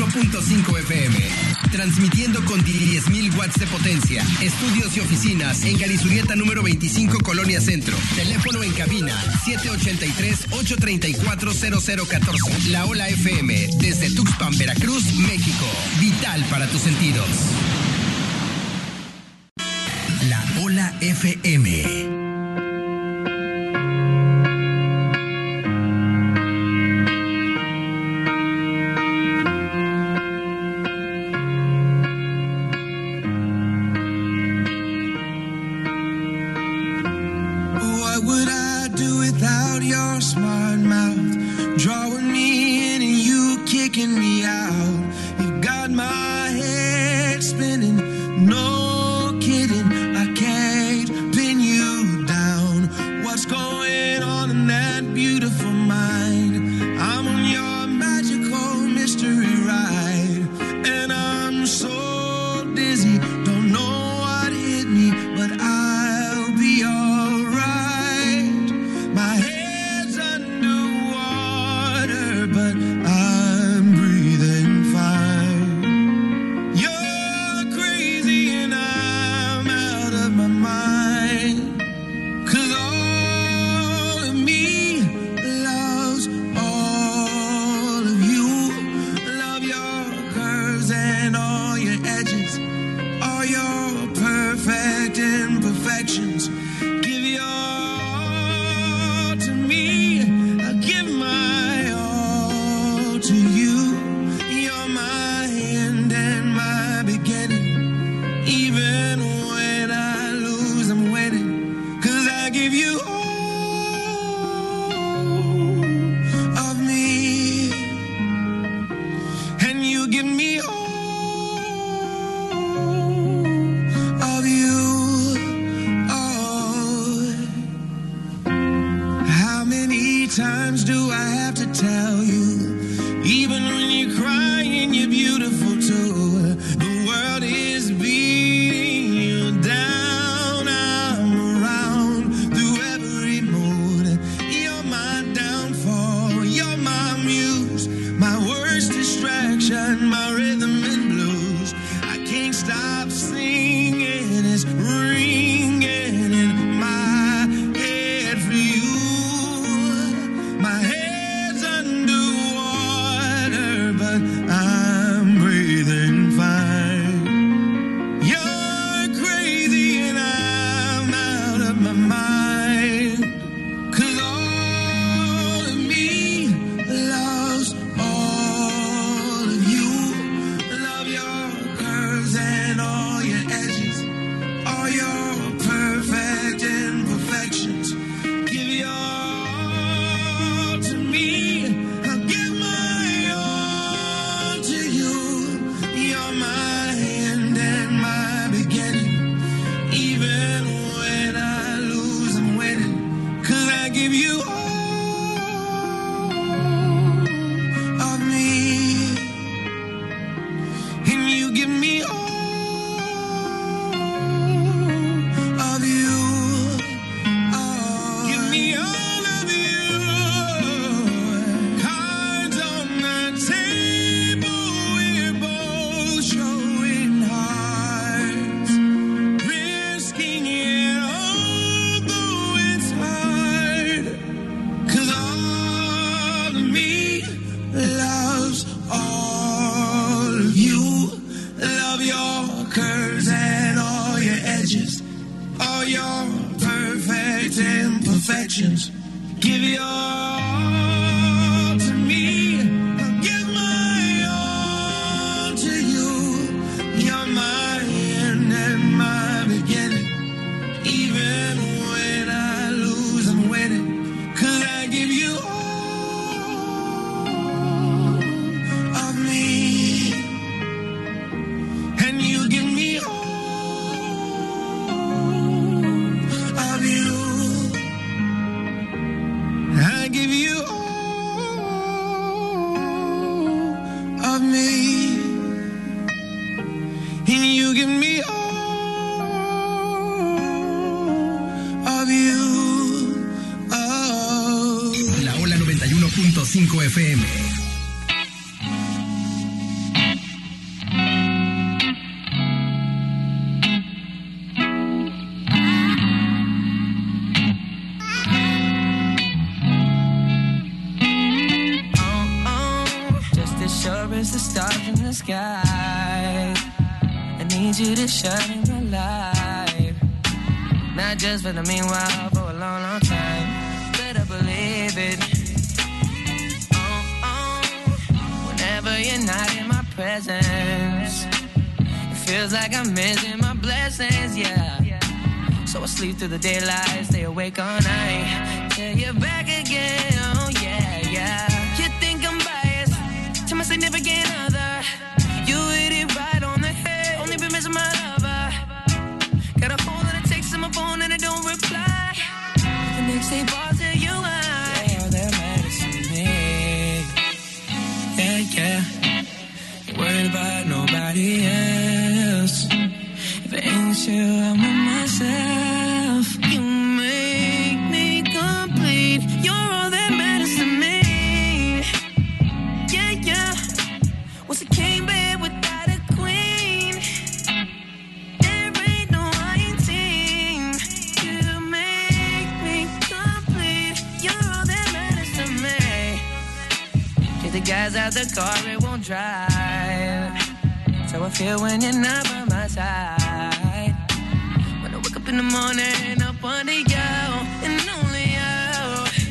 91.5 FM. Transmitiendo con 10.000 watts de potencia. Estudios y oficinas en Garizurieta número 25, Colonia Centro. Teléfono en cabina 783-834-0014. La Ola FM desde Tuxpan, Veracruz, México. Vital para tus sentidos. La Ola FM. La Ola 91.5 FM. as the stars in the sky. I need you to shine in my life. Not just for the meanwhile, for a long, long time. Better believe it. Whenever you're not in my presence, it feels like I'm missing my blessings, yeah. So I sleep through the daylight, stay awake all night, till you're back again, oh yeah, yeah. You think I'm biased to my significant other. You hit it right on the head, only been missing my lover. Got a phone that takes on my phone and I don't reply. The next day balls tell you why. Yeah, they're mad at me. Yeah, yeah. Ain't worried about nobody else. If it ain't you, I'm with myself. You make me complete. You're all that matters to me. Yeah, yeah. What's a king bed without a queen? There ain't no iron team. You make me complete. You're all that matters to me. Get the guys out the car, it won't drive. So I feel when you're not by my side. When I wake up in the morning, up under you, and only you.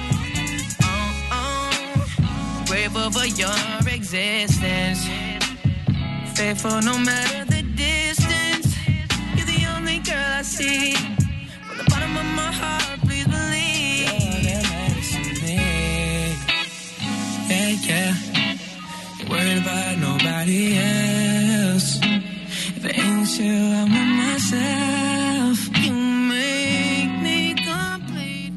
Oh, oh, grateful for your existence. Faithful no matter the distance. You're the only girl I see. From the bottom of my heart, please believe. You're that matters to me. Yeah, yeah. Worried about nobody else. If it ain't you, I'm with myself. You make me complete.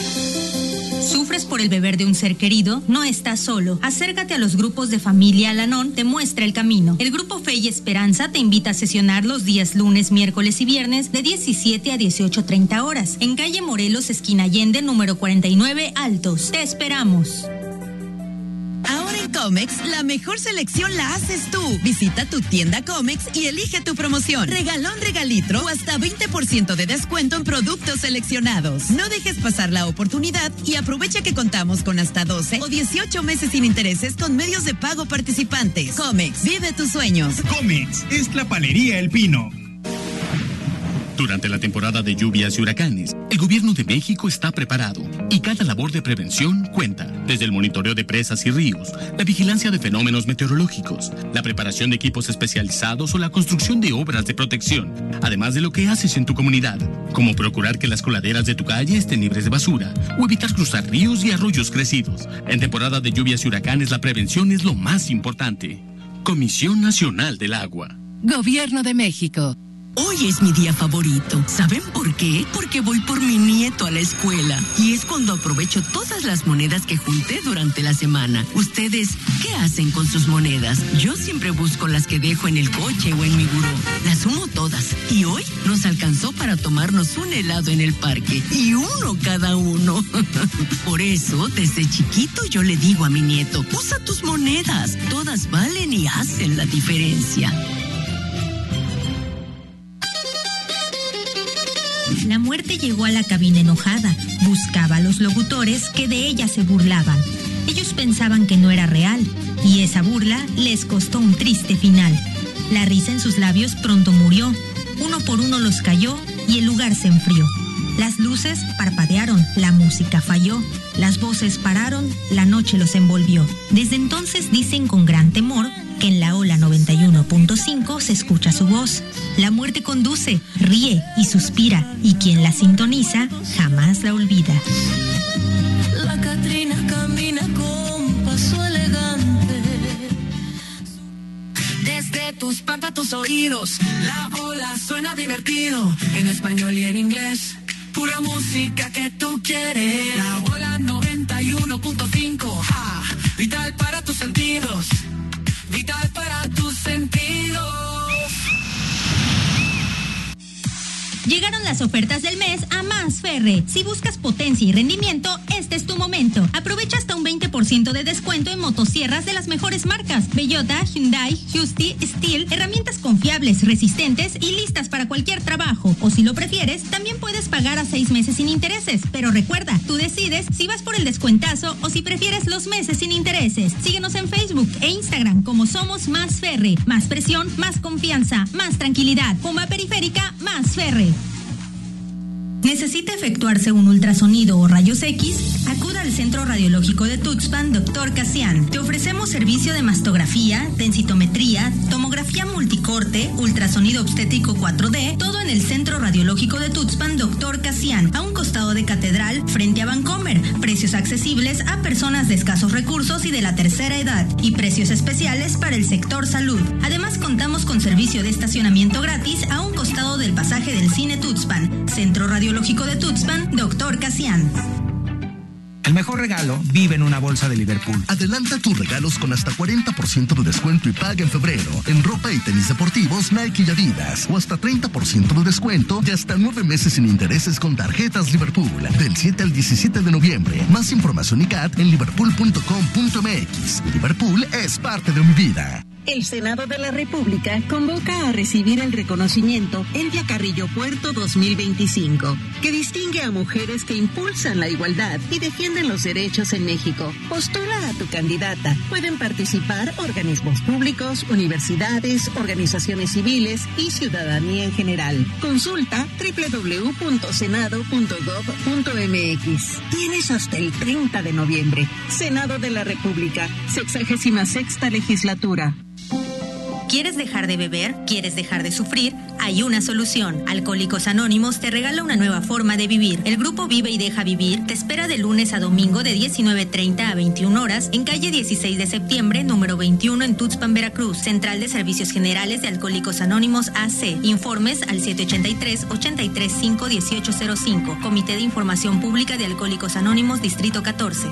¿Sufres por el beber de un ser querido? No estás solo. Acércate a los grupos de Familia Al-Anon, te muestra el camino. El grupo Fe y Esperanza te invita a sesionar los días lunes, miércoles y viernes de 17 a 18:30 horas. En calle Morelos, esquina Allende, número 49, Altos. Te esperamos. Ahora en Comex, la mejor selección la haces tú. Visita tu tienda Comex y elige tu promoción. Regalón, regalitro o hasta 20% de descuento en productos seleccionados. No dejes pasar la oportunidad y aprovecha que contamos con hasta 12 o 18 meses sin intereses con medios de pago participantes. Comex, vive tus sueños. Comex es la palería El Pino. Durante la temporada de lluvias y huracanes, el gobierno de México está preparado y cada labor de prevención cuenta. Desde el monitoreo de presas y ríos, la vigilancia de fenómenos meteorológicos, la preparación de equipos especializados o la construcción de obras de protección, además de lo que haces en tu comunidad, como procurar que las coladeras de tu calle estén libres de basura o evitar cruzar ríos y arroyos crecidos. En temporada de lluvias y huracanes, la prevención es lo más importante. Comisión Nacional del Agua. Gobierno de México. Hoy es mi día favorito. ¿Saben por qué? Porque voy por mi nieto a la escuela. Y es cuando aprovecho todas las monedas que junté durante la semana. ¿Ustedes qué hacen con sus monedas? Yo siempre busco las que dejo en el coche o en mi buró. Las sumo todas. Y hoy nos alcanzó para tomarnos un helado en el parque. Y uno cada uno. Por eso, desde chiquito yo le digo a mi nieto, usa tus monedas. Todas valen y hacen la diferencia. La muerte llegó a la cabina enojada. Buscaba a los locutores que de ella se burlaban. Ellos pensaban que no era real, y esa burla les costó un triste final. La risa en sus labios pronto murió. Uno por uno los cayó y el lugar se enfrió. Las luces parpadearon, la música falló, las voces pararon, la noche los envolvió. Desde entonces dicen con gran temor que en la ola 91.5 se escucha su voz. La muerte conduce, ríe y suspira, y quien la sintoniza jamás la olvida. La Catrina camina con paso elegante. Desde tus patas a tus oídos, la bola suena divertido, en español y en inglés. Pura música que tú quieres. La bola 91.5, vital para tus sentidos. Vital para tus sentidos. Llegaron las ofertas del mes a Más Ferre. Si buscas potencia y rendimiento, este es tu momento. Aprovecha hasta un 20% 20% de descuento en motosierras de las mejores marcas: Bellota, Hyundai, Husky, Steel, herramientas confiables, resistentes y listas para cualquier trabajo. O si lo prefieres, también puedes pagar a 6 meses sin intereses. Pero recuerda, tú decides si vas por el descuentazo o si prefieres los meses sin intereses. Síguenos en Facebook e Instagram como Somos Más Ferre. Más presión, más confianza, más tranquilidad. Puma Periférica, Más Ferre. ¿Necesita efectuarse un ultrasonido o rayos X? Acuda al Centro Radiológico de Tuxpan, Dr. Casian. Te ofrecemos servicio de mastografía, densitometría, tomografía multicorte, ultrasonido obstétrico 4D, todo en el Centro Radiológico de Tuxpan, Dr. Casian, a un costado de Catedral, frente a Vancomer. Precios accesibles a personas de escasos recursos y de la tercera edad, y precios especiales para el sector salud. Además, contamos con servicio de estacionamiento gratis a un costado del pasaje del Cine Tuxpan. Centro Radiológico de Tuxpan, Dr. Casian. El mejor regalo vive en una bolsa de Liverpool. Adelanta tus regalos con hasta 40% de descuento y paga en febrero en ropa y tenis deportivos Nike y Adidas, o hasta 30% de descuento y hasta 9 meses sin intereses con tarjetas Liverpool del 7 al 17 de noviembre. Más información y CAT en liverpool.com.mx. Liverpool es parte de mi vida. El Senado de la República convoca a recibir el reconocimiento Elvia Carrillo Puerto 2025, que distingue a mujeres que impulsan la igualdad y defienden los derechos en México. Postula a tu candidata. Pueden participar organismos públicos, universidades, organizaciones civiles y ciudadanía en general. Consulta www.senado.gov.mx. Tienes hasta el 30 de noviembre. Senado de la República, 66ª legislatura. ¿Quieres dejar de beber? ¿Quieres dejar de sufrir? Hay una solución. Alcohólicos Anónimos te regala una nueva forma de vivir. El grupo Vive y Deja Vivir te espera de lunes a domingo de 19:30 a 21 horas en calle 16 de septiembre, número 21 en Tuxpan, Veracruz. Central de Servicios Generales de Alcohólicos Anónimos AC. Informes al 783-835-1805. Comité de Información Pública de Alcohólicos Anónimos, Distrito 14.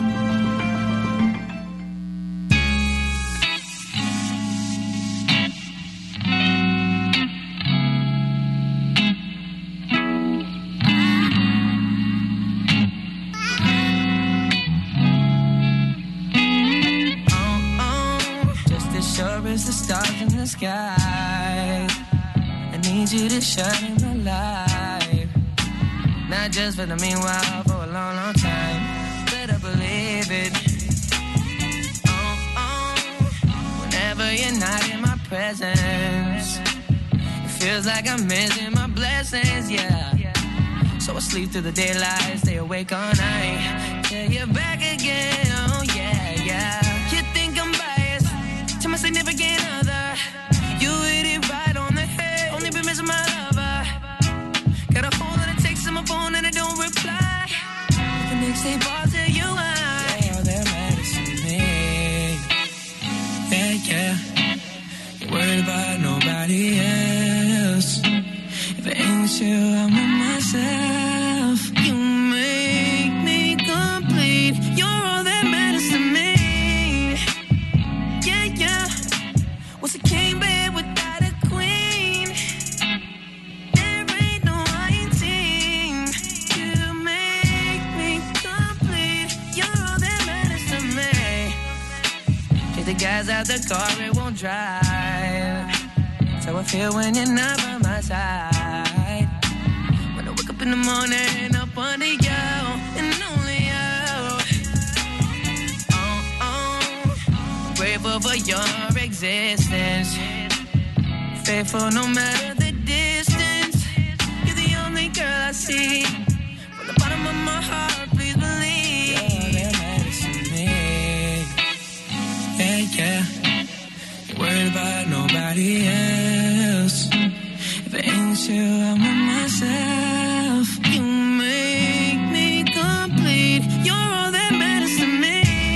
The stars in the sky, I need you to shine in my life, not just for the meanwhile, for a long, long time. Better believe it. Whenever you're not in my presence, it feels like I'm missing my blessings, yeah. So I sleep through the daylight, stay awake all night, till you're back again, oh yeah, yeah. You think I'm biased to my significant other, you hit it right on the head, only been missing my lover. Got a whole lot of texts on my phone and I don't reply. The next day balls tell you why. All that matters to me, yeah, yeah. You're worried about nobody else. If it ain't you, I'm with myself. You make me complete, you're all that matters to me. What's a king bed without a queen? There ain't no iron team to make me complete. You're all that matters to me. Take the gas out the car, it won't drive. So I feel when you're not by my side. When I wake up in the morning, up under you and only you. Grateful for your existence, faithful no matter the distance. You're the only girl I see. From the bottom of my heart, please believe. All that matters to me, yeah, yeah. You're worried about nobody else. If it ain't you, I'm with myself. You make me complete. You're all that matters to me.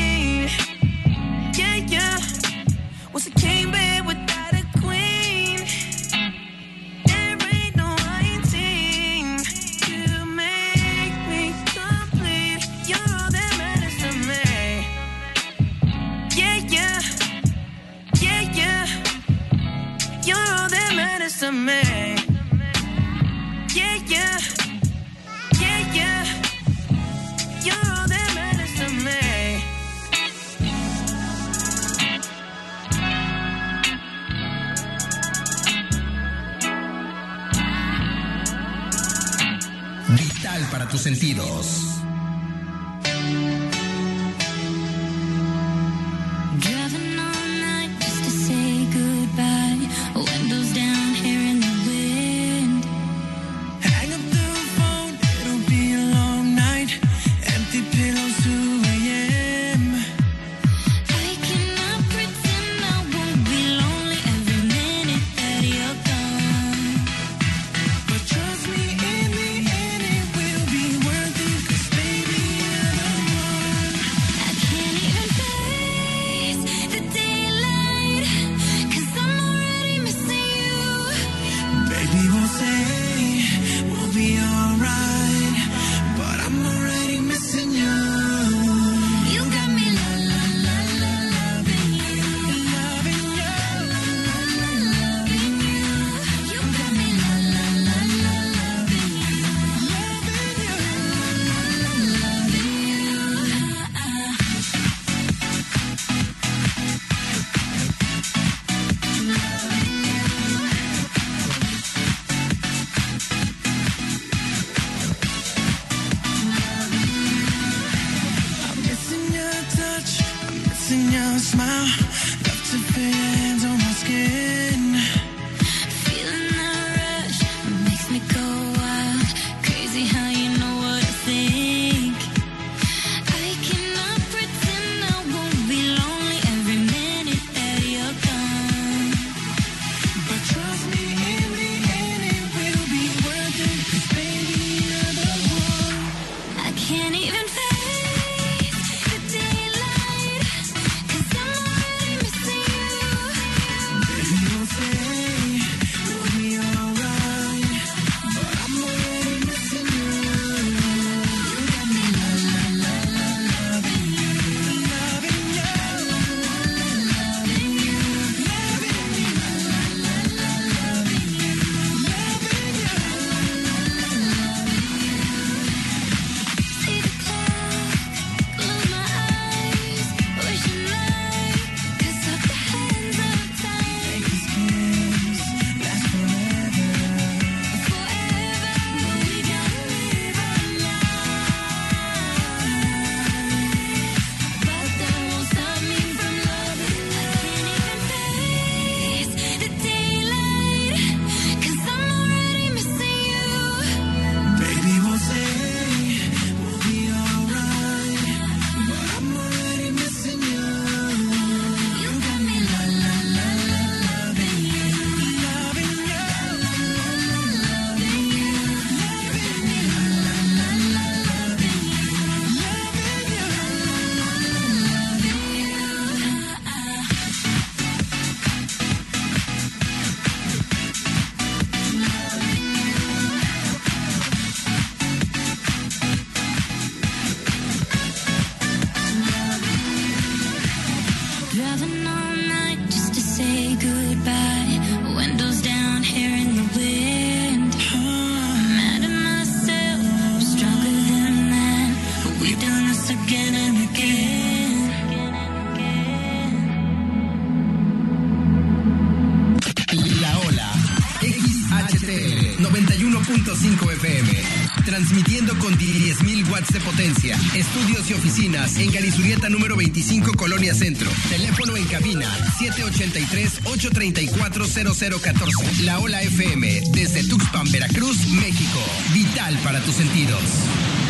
What's a king bed without a queen? There ain't no iron team to make me complete. You're all that matters to me. Yeah, yeah, yeah, yeah. You're all that matters to me. Yeah, yeah, yeah, yeah. You're all that matters to me. tus sentidos. Transmitiendo con 10.000 watts de potencia. Estudios y oficinas en Garizurieta número 25, Colonia Centro. Teléfono en cabina 783-834-0014. La Ola FM desde Tuxpan, Veracruz, México. Vital para tus sentidos.